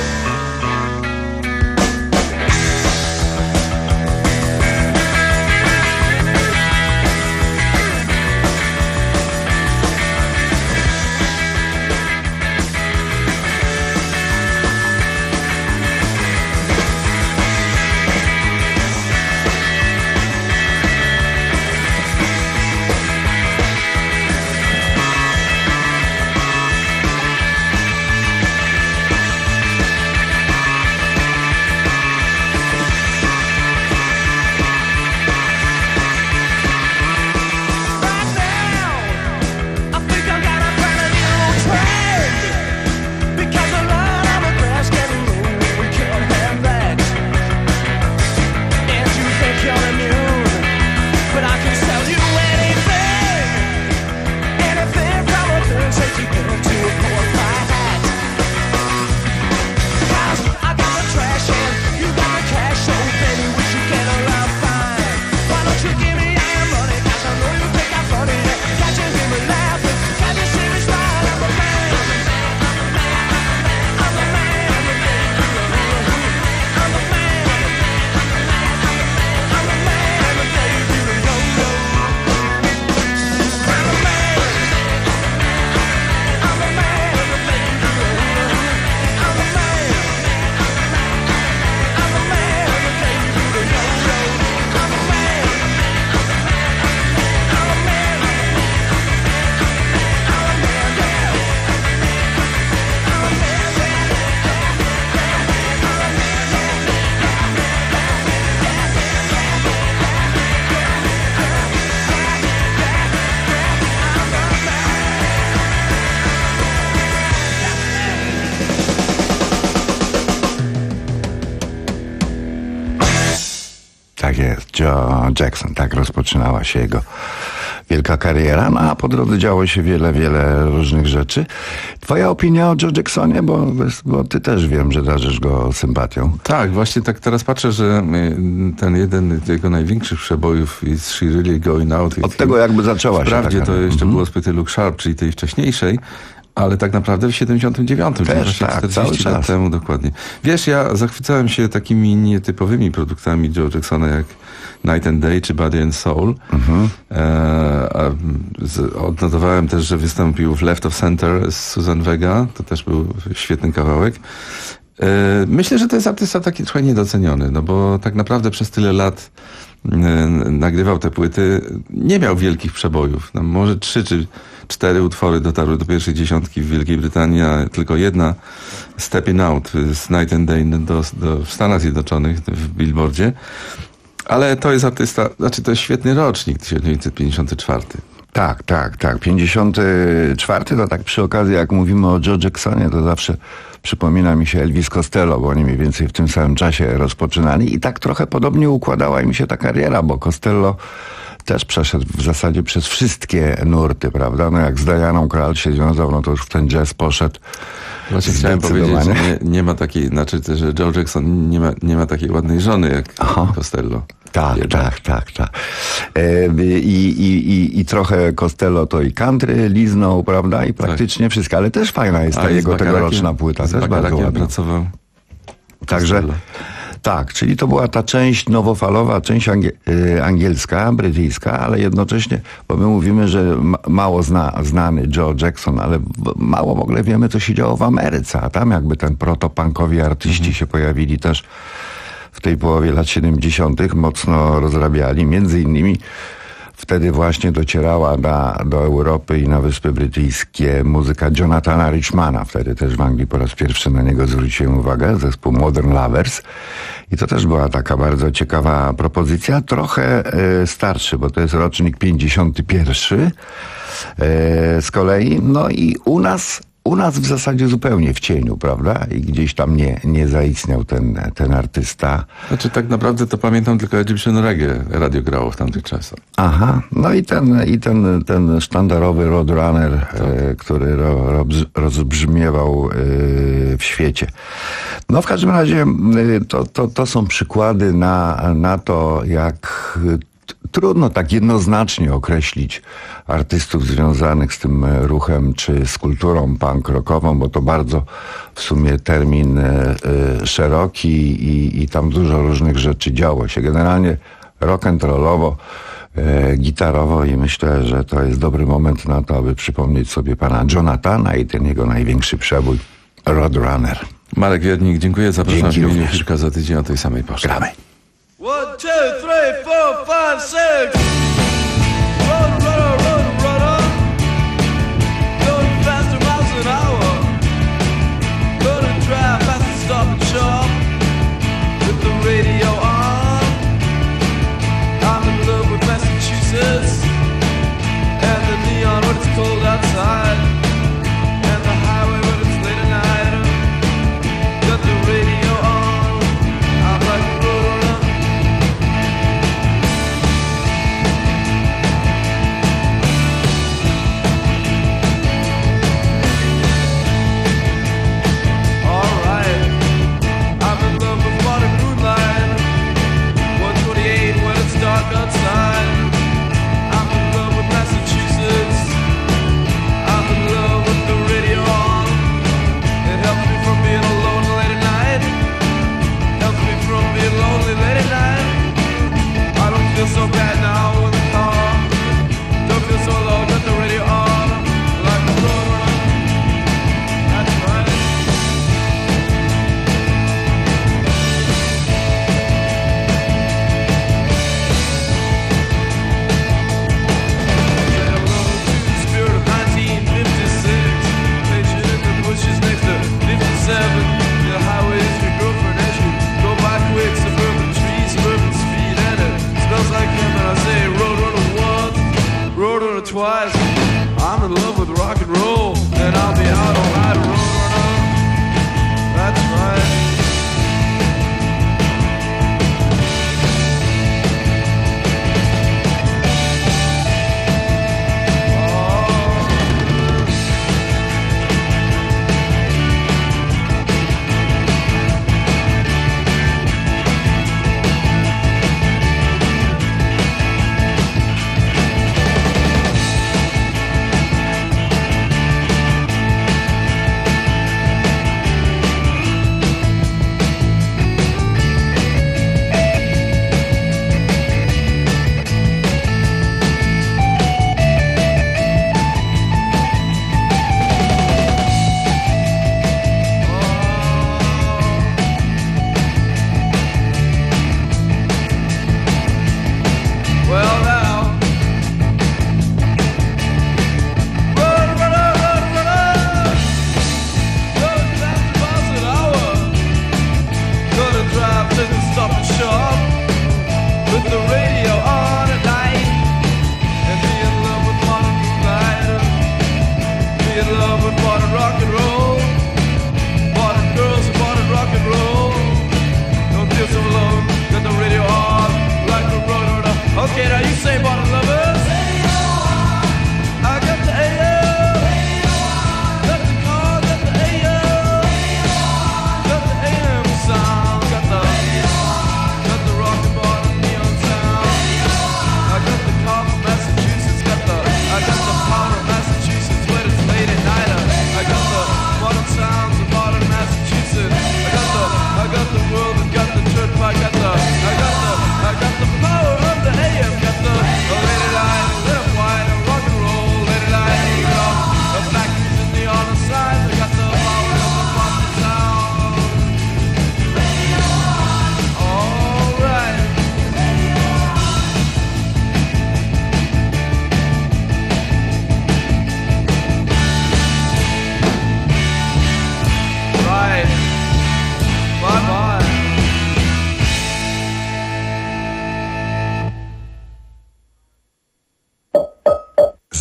Tak jest, Joe Jackson. Tak rozpoczynała się jego wielka kariera, no a po drodze działo się wiele, wiele różnych rzeczy. Twoja opinia o Joe Jacksonie, bo, bo ty też wiem, że darzysz go sympatią. Tak, właśnie tak teraz patrzę, że ten jeden z jego największych przebojów is She Really Going Out. Od tego jakby zaczęła się Wprawdzie taka... to jeszcze Mhm. było z płyty Look Sharp, czyli tej wcześniejszej, ale tak naprawdę w siedemdziesiątym dziewiątym, czyli właśnie tak, czterdzieści cały lat czas. temu dokładnie. Wiesz, ja zachwycałem się takimi nietypowymi produktami Joe Jacksona jak Night and Day czy Body and Soul. Mhm. E, a z, odnotowałem też, że wystąpił w Left of Center z Susan Vega. To też był świetny kawałek. E, myślę, że to jest artysta taki trochę niedoceniony, no bo tak naprawdę przez tyle lat e, nagrywał te płyty. Nie miał wielkich przebojów. No, może trzy czy cztery utwory dotarły do pierwszej dziesiątki w Wielkiej Brytanii, a tylko jedna Stepping Out z Night and Day do, do, w Stanach Zjednoczonych w Billboardzie. Ale to jest artysta, znaczy to jest świetny rocznik, tysiąc dziewięćset pięćdziesiąty czwarty. Tak, tak, tak. pięćdziesiąty czwarty to tak przy okazji, jak mówimy o Joe Jacksonie, to zawsze przypomina mi się Elvis Costello, bo oni mniej więcej w tym samym czasie rozpoczynali i tak trochę podobnie układała im się ta kariera, bo Costello też przeszedł w zasadzie przez wszystkie nurty, prawda? No jak z Dianą Krall się związał, no to już w ten jazz poszedł. Właśnie chciałem powiedzieć, że nie, nie ma takiej, znaczy, że Joe Jackson nie ma, nie ma takiej ładnej żony jak Aha. Costello. Tak, Jednak. tak, tak, tak. E, i, i, i, I trochę Costello to i country liznął, prawda? I praktycznie tak. wszystko, ale też fajna jest ta jego tegoroczna płyta. Z też bardzo ładna. pracował. Także... Costello. Tak, czyli to była ta część nowofalowa, część angie, y, angielska, brytyjska, ale jednocześnie, bo my mówimy, że ma, mało zna, znany Joe Jackson, ale w, mało w ogóle wiemy, co się działo w Ameryce, a tam jakby ten protopunkowi artyści mhm. się pojawili też w tej połowie lat siedemdziesiątych, mocno rozrabiali, między innymi wtedy właśnie docierała na, do Europy i na Wyspy Brytyjskie muzyka Jonathana Richmana. Wtedy też w Anglii po raz pierwszy na niego zwróciłem uwagę, zespół Modern Lovers. I to też była taka bardzo ciekawa propozycja, trochę e, starszy, bo to jest rocznik pięćdziesiąty pierwszy e, z kolei. No i u nas U nas w zasadzie zupełnie w cieniu, prawda? I gdzieś tam nie, nie zaistniał ten, ten artysta. Znaczy tak naprawdę to pamiętam tylko Egyptian Reggae radio grało w tamtych czasach. Aha, no i ten, i ten, ten sztandarowy Roadrunner, tak. e, który ro, ro, rozbrzmiewał e, w świecie. No w każdym razie e, to, to, to są przykłady na, na to, jak trudno tak jednoznacznie określić artystów związanych z tym ruchem czy z kulturą punk rockową, bo to bardzo w sumie termin e, e, szeroki i, i tam dużo różnych rzeczy działo się. Generalnie rock and rollowo, e, gitarowo i myślę, że to jest dobry moment na to, aby przypomnieć sobie pana Jonathana i ten jego największy przebój Roadrunner. Marek Wiernik, dziękuję. Zapraszam w imieniu również. Hirka za tydzień o tej samej porze. Gramy. One, two, three, four, five, six. Run, run, run, run, run. Going faster miles an hour. Gonna drive fast and stop and shop with the radio on. I'm in love with Massachusetts and the neon when it's cold outside and the highway when it's late at night. Got the radio on. I'm like a roadrunner.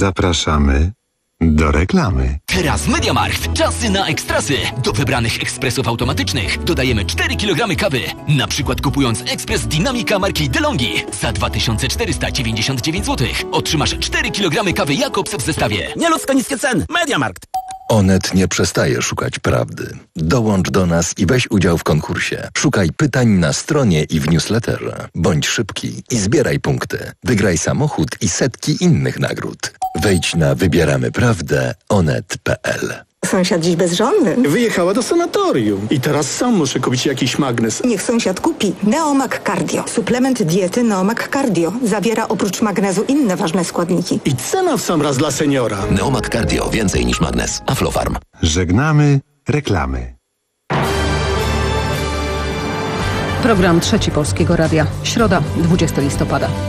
Zapraszamy do reklamy. Teraz MediaMarkt. Czasy na ekstrasy. Do wybranych ekspresów automatycznych dodajemy cztery kilogramy kawy. Na przykład kupując ekspres Dynamika marki DeLonghi za dwa tysiące czterysta dziewięćdziesiąt dziewięć złotych otrzymasz cztery kilogramy kawy Jakobs w zestawie. Nieludzko niskie ceny. MediaMarkt. Onet nie przestaje szukać prawdy. Dołącz do nas i weź udział w konkursie. Szukaj pytań na stronie i w newsletterze. Bądź szybki i zbieraj punkty. Wygraj samochód i setki innych nagród. Wejdź na wybieramy prawdę onet kropka p l. Sąsiad dziś bezżonny. Wyjechała do sanatorium i teraz sam muszę kupić jakiś magnes. Niech sąsiad kupi Neomag Cardio. Suplement diety Neomag Cardio. Zawiera oprócz magnezu inne ważne składniki. I cena w sam raz dla seniora. Neomag Cardio. Więcej niż magnes. Aflofarm. Żegnamy reklamy. Program Trzeci Polskiego Radia. Środa, dwudziestego listopada.